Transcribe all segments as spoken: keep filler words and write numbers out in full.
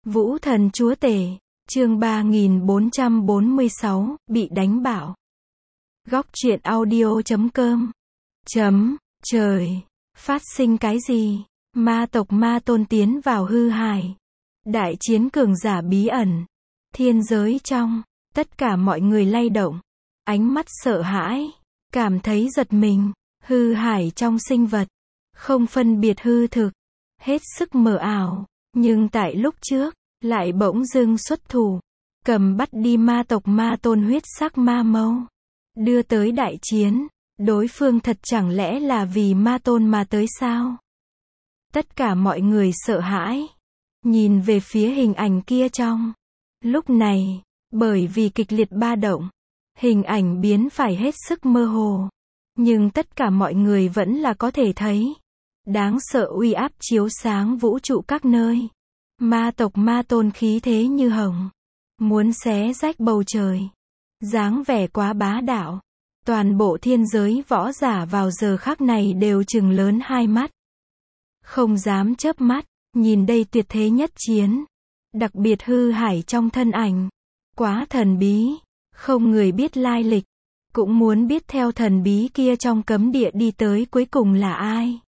Vũ thần chúa tể, chương ba nghìn bốn trăm bốn mươi sáu, bị đánh bạo. Góc truyện audio chấm com. Chấm, trời, phát sinh cái gì? Ma tộc Ma Tôn tiến vào hư hải. Đại chiến cường giả bí ẩn. Thiên giới trong, tất cả mọi người lay động. Ánh mắt sợ hãi, cảm thấy giật mình. Hư hải trong sinh vật, không phân biệt hư thực, hết sức mờ ảo. Nhưng tại lúc trước, lại bỗng dưng xuất thủ, cầm bắt đi ma tộc Ma Tôn huyết sắc ma mâu, đưa tới đại chiến. Đối phương thật chẳng lẽ là vì Ma Tôn mà tới sao? Tất cả mọi người sợ hãi, nhìn về phía hình ảnh kia trong. Lúc này, bởi vì kịch liệt ba động, hình ảnh biến phải hết sức mơ hồ. Nhưng tất cả mọi người vẫn là có thể thấy. Đáng sợ uy áp chiếu sáng vũ trụ các nơi. Ma tộc Ma Tôn khí thế như hồng, muốn xé rách bầu trời. Dáng vẻ quá bá đạo. Toàn bộ thiên giới võ giả vào giờ khắc này đều trừng lớn hai mắt. Không dám chớp mắt, nhìn đây tuyệt thế nhất chiến. Đặc biệt hư hải trong thân ảnh. Quá thần bí, không người biết lai lịch. Cũng muốn biết theo thần bí kia trong cấm địa đi tới cuối cùng là ai.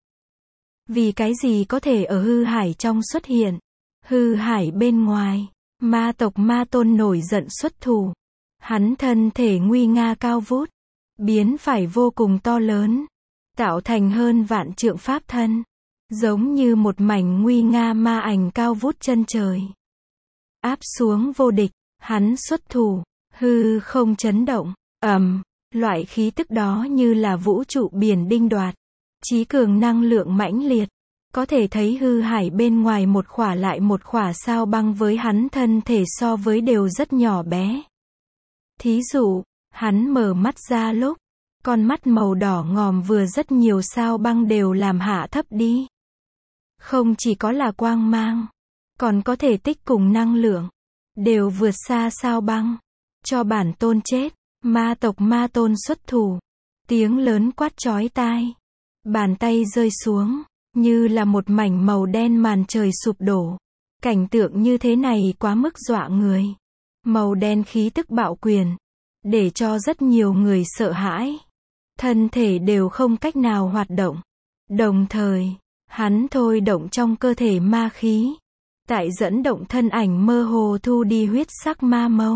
Vì cái gì có thể ở hư hải trong xuất hiện. Hư hải bên ngoài, ma tộc Ma Tôn nổi giận xuất thủ. Hắn thân thể nguy nga cao vút, biến phải vô cùng to lớn, tạo thành hơn vạn trượng pháp thân, giống như một mảnh nguy nga ma ảnh cao vút chân trời. Áp xuống vô địch, hắn xuất thủ, hư không chấn động, ầm, loại khí tức đó như là vũ trụ biển đinh đoạt, chí cường năng lượng mãnh liệt. Có thể thấy hư hải bên ngoài một khỏa lại một khỏa sao băng với hắn thân thể so với đều rất nhỏ bé. Thí dụ, hắn mở mắt ra lúc, con mắt màu đỏ ngòm vừa rất nhiều sao băng đều làm hạ thấp đi. Không chỉ có là quang mang, còn có thể tích cùng năng lượng, đều vượt xa sao băng. Cho bản tôn chết, ma tộc Ma Tôn xuất thủ, tiếng lớn quát chói tai. Bàn tay rơi xuống, như là một mảnh màu đen màn trời sụp đổ. Cảnh tượng như thế này quá mức dọa người. Màu đen khí tức bạo quyền, để cho rất nhiều người sợ hãi. Thân thể đều không cách nào hoạt động. Đồng thời, hắn thôi động trong cơ thể ma khí. Tại dẫn động thân ảnh mơ hồ thu đi huyết sắc ma mâu.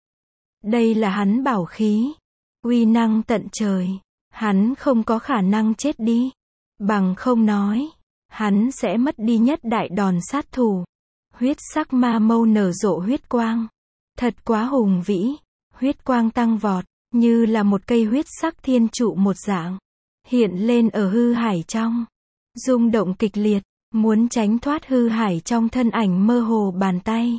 Đây là hắn bảo khí. Uy năng tận trời. Hắn không có khả năng chết đi. Bằng không nói, hắn sẽ mất đi nhất đại đòn sát thủ. Huyết sắc ma mâu nở rộ huyết quang. Thật quá hùng vĩ. Huyết quang tăng vọt, như là một cây huyết sắc thiên trụ một dạng. Hiện lên ở hư hải trong. Rung động kịch liệt, muốn tránh thoát hư hải trong thân ảnh mơ hồ bàn tay.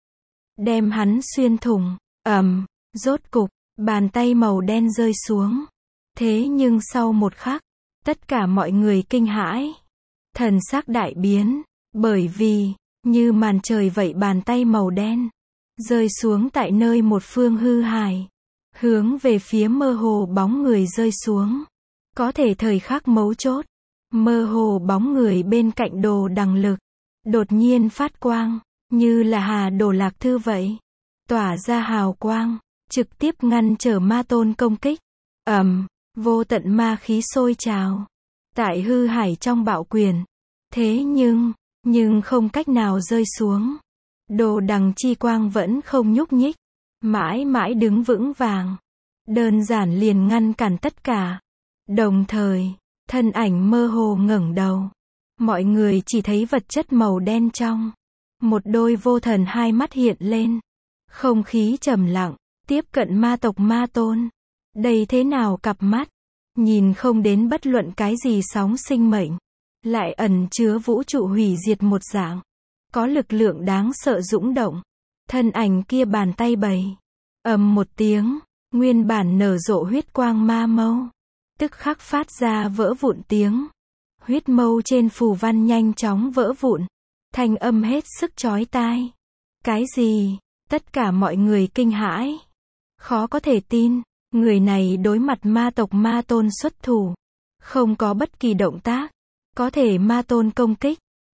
Đem hắn xuyên thủng, ầm, rốt cục, bàn tay màu đen rơi xuống. Thế nhưng sau một khắc, tất cả mọi người kinh hãi. Thần sắc đại biến, bởi vì, như màn trời vậy bàn tay màu đen, rơi xuống tại nơi một phương hư hải, hướng về phía mơ hồ bóng người rơi xuống. Có thể thời khắc mấu chốt, mơ hồ bóng người bên cạnh Đồ Đằng Lực, đột nhiên phát quang, như là Hà Đồ Lạc Thư vậy, tỏa ra hào quang, trực tiếp ngăn trở Ma Tôn công kích. Ầm, vô tận ma khí sôi trào, tại hư hải trong bạo quyền. Thế nhưng, nhưng không cách nào rơi xuống. Đồ đằng chi quang vẫn không nhúc nhích, mãi mãi đứng vững vàng, đơn giản liền ngăn cản tất cả. Đồng thời, thân ảnh mơ hồ ngẩng đầu, mọi người chỉ thấy vật chất màu đen trong, một đôi vô thần hai mắt hiện lên. Không khí trầm lặng, tiếp cận ma tộc Ma Tôn. Đây thế nào cặp mắt, nhìn không đến bất luận cái gì sóng sinh mệnh, lại ẩn chứa vũ trụ hủy diệt một dạng. Có lực lượng đáng sợ dũng động. Thân ảnh kia bàn tay bày. Ầm một tiếng, nguyên bản nở rộ huyết quang ma mâu, tức khắc phát ra vỡ vụn tiếng. Huyết mâu trên phù văn nhanh chóng vỡ vụn. Thanh âm hết sức chói tai. Cái gì? Tất cả mọi người kinh hãi. Khó có thể tin, người này đối mặt ma tộc Ma Tôn xuất thủ. Không có bất kỳ động tác. Có thể Ma Tôn công kích.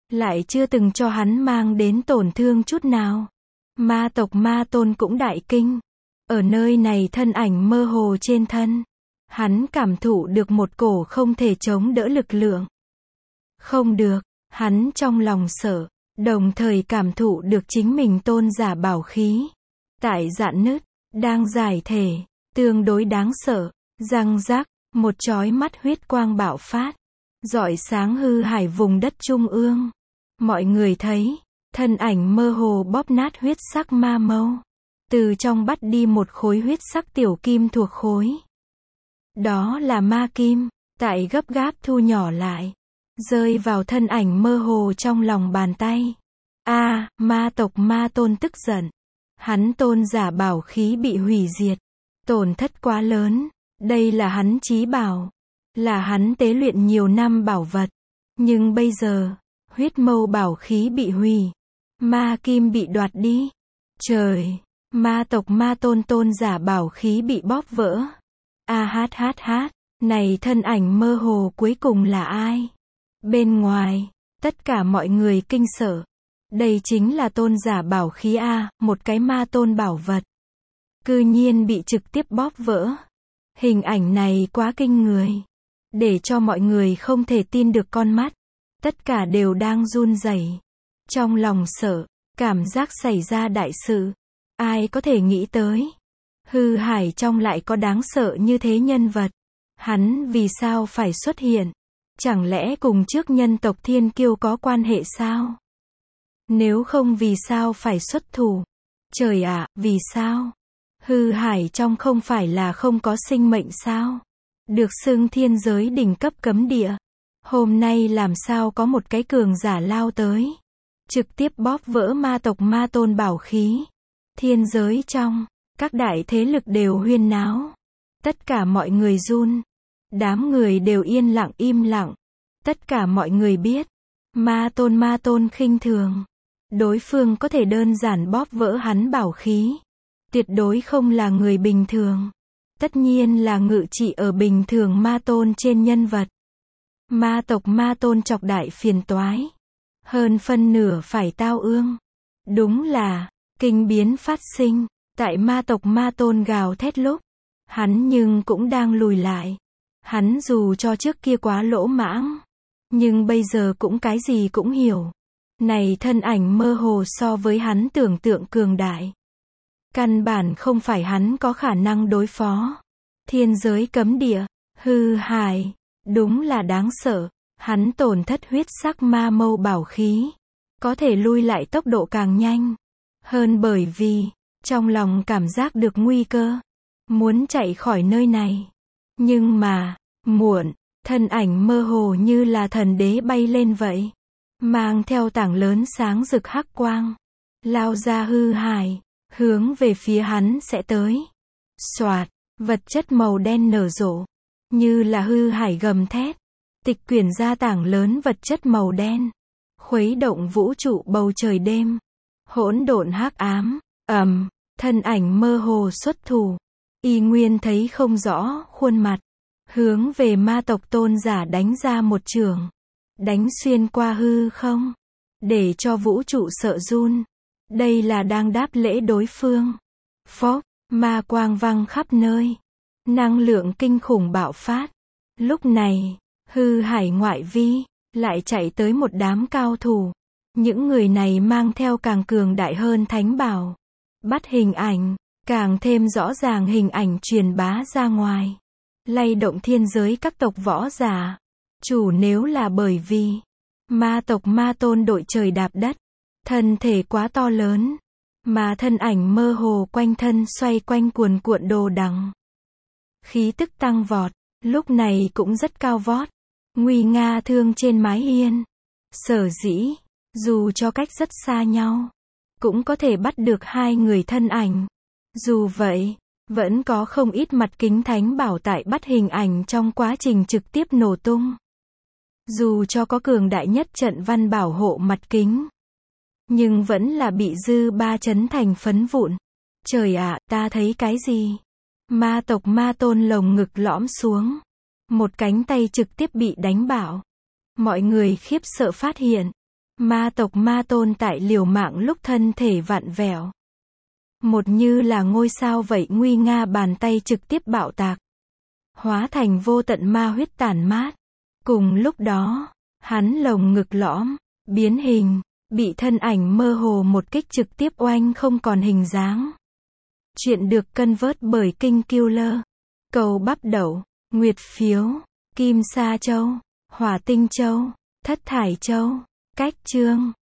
lại chưa từng cho hắn mang đến tổn thương chút nào. Ma tộc Ma Tôn cũng đại kinh. Ở nơi này thân ảnh mơ hồ trên thân, hắn cảm thụ được một cổ không thể chống đỡ lực lượng. Không được, hắn trong lòng sợ, đồng thời cảm thụ được chính mình tôn giả bảo khí. Tại rạn nứt, đang giải thể, tương đối đáng sợ, răng rác, một chói mắt huyết quang bạo phát, rọi sáng hư hải vùng đất trung ương. Mọi người thấy, thân ảnh mơ hồ bóp nát huyết sắc ma mâu. Từ trong bắt đi một khối huyết sắc tiểu kim thuộc khối. Đó là ma kim, tại gấp gáp thu nhỏ lại, rơi vào thân ảnh mơ hồ trong lòng bàn tay. A, à, ma tộc Ma Tôn tức giận. Hắn tôn giả bảo khí bị hủy diệt, tổn thất quá lớn, đây là hắn chí bảo, là hắn tế luyện nhiều năm bảo vật, nhưng bây giờ, huyết mâu bảo khí bị hủy, ma kim bị đoạt đi. Trời, ma tộc Ma Tôn tôn giả bảo khí bị bóp vỡ. A hát hát hát, này thân ảnh mơ hồ cuối cùng là ai? Bên ngoài, tất cả mọi người kinh sợ. Đây chính là tôn giả bảo khí A, một cái ma tôn bảo vật. Cư nhiên bị trực tiếp bóp vỡ. Hình ảnh này quá kinh người. Để cho mọi người không thể tin được con mắt. Tất cả đều đang run rẩy, trong lòng sợ, cảm giác xảy ra đại sự. Ai có thể nghĩ tới. Hư hải trong lại có đáng sợ như thế nhân vật. Hắn vì sao phải xuất hiện? Chẳng lẽ cùng trước nhân tộc Thiên Kiêu có quan hệ sao? Nếu không vì sao phải xuất thủ? Trời ạ, à, vì sao? Hư hải trong không phải là không có sinh mệnh sao? Được xưng thiên giới đỉnh cấp cấm địa. Hôm nay làm sao có một cái cường giả lao tới? Trực tiếp bóp vỡ ma tộc Ma Tôn bảo khí. Thiên giới trong, các đại thế lực đều huyên náo. Tất cả mọi người run. Đám người đều yên lặng im lặng. Tất cả mọi người biết. Ma Tôn Ma Tôn khinh thường. Đối phương có thể đơn giản bóp vỡ hắn bảo khí. Tuyệt đối không là người bình thường. Tất nhiên là ngự trị ở bình thường Ma Tôn trên nhân vật. Ma tộc Ma Tôn chọc đại phiền toái. Hơn phân nửa phải tao ương. Đúng là, kinh biến phát sinh. Tại ma tộc Ma Tôn gào thét lúc. Hắn nhưng cũng đang lùi lại. Hắn dù cho trước kia quá lỗ mãng. Nhưng bây giờ cũng cái gì cũng hiểu. Này thân ảnh mơ hồ so với hắn tưởng tượng cường đại. Căn bản không phải hắn có khả năng đối phó. Thiên giới cấm địa, hư hải, đúng là đáng sợ. Hắn tổn thất huyết sắc ma mâu bảo khí. Có thể lui lại tốc độ càng nhanh. Hơn bởi vì, trong lòng cảm giác được nguy cơ. Muốn chạy khỏi nơi này. Nhưng mà, muộn, thân ảnh mơ hồ như là thần đế bay lên vậy. Mang theo tảng lớn sáng rực hắc quang. Lao ra hư hải, hướng về phía hắn sẽ tới. Soạt, vật chất màu đen nở rộ. Như là hư hải gầm thét. Tịch quyển ra tảng lớn vật chất màu đen. Khuấy động vũ trụ bầu trời đêm. Hỗn độn hắc ám, ầm, thân ảnh mơ hồ xuất thủ. Y Nguyên thấy không rõ khuôn mặt. Hướng về ma tộc tôn giả đánh ra một trường. Đánh xuyên qua hư không. Để cho vũ trụ sợ run. Đây là đang đáp lễ đối phương. Phốc, ma quang văng khắp nơi. Năng lượng kinh khủng bạo phát. Lúc này, hư hải ngoại vi, lại chạy tới một đám cao thủ. Những người này mang theo càng cường đại hơn thánh bảo. Bắt hình ảnh, càng thêm rõ ràng hình ảnh truyền bá ra ngoài. Lay động thiên giới các tộc võ giả. Chủ nếu là bởi vì ma tộc Ma Tôn đội trời đạp đất, thân thể quá to lớn, mà thân ảnh mơ hồ quanh thân xoay quanh cuồn cuộn đồ đằng. Khí tức tăng vọt, lúc này cũng rất cao vót, nguy nga thương trên mái hiên. Sở dĩ, dù cho cách rất xa nhau, cũng có thể bắt được hai người thân ảnh. Dù vậy, vẫn có không ít mặt kính thánh bảo tại bắt hình ảnh trong quá trình trực tiếp nổ tung. Dù cho có cường đại nhất trận văn bảo hộ mặt kính, nhưng vẫn là bị dư ba chấn thành phấn vụn. Trời ạ, ta thấy cái gì? Ma tộc Ma Tôn lồng ngực lõm xuống. Một cánh tay trực tiếp bị đánh bạo. Mọi người khiếp sợ phát hiện. Ma tộc ma tôn tại liều mạng lúc thân thể vặn vẹo. Một như là ngôi sao vậy nguy nga bàn tay trực tiếp bạo tạc. Hóa thành vô tận ma huyết tản mát. Cùng lúc đó, hắn lồng ngực lõm, biến hình, bị thân ảnh mơ hồ một kích trực tiếp oanh không còn hình dáng. Chuyện được cân vớt bởi King Killer. Cầu bắp đậu, nguyệt phiếu, kim sa châu, hỏa tinh châu, thất thải châu. Cách chương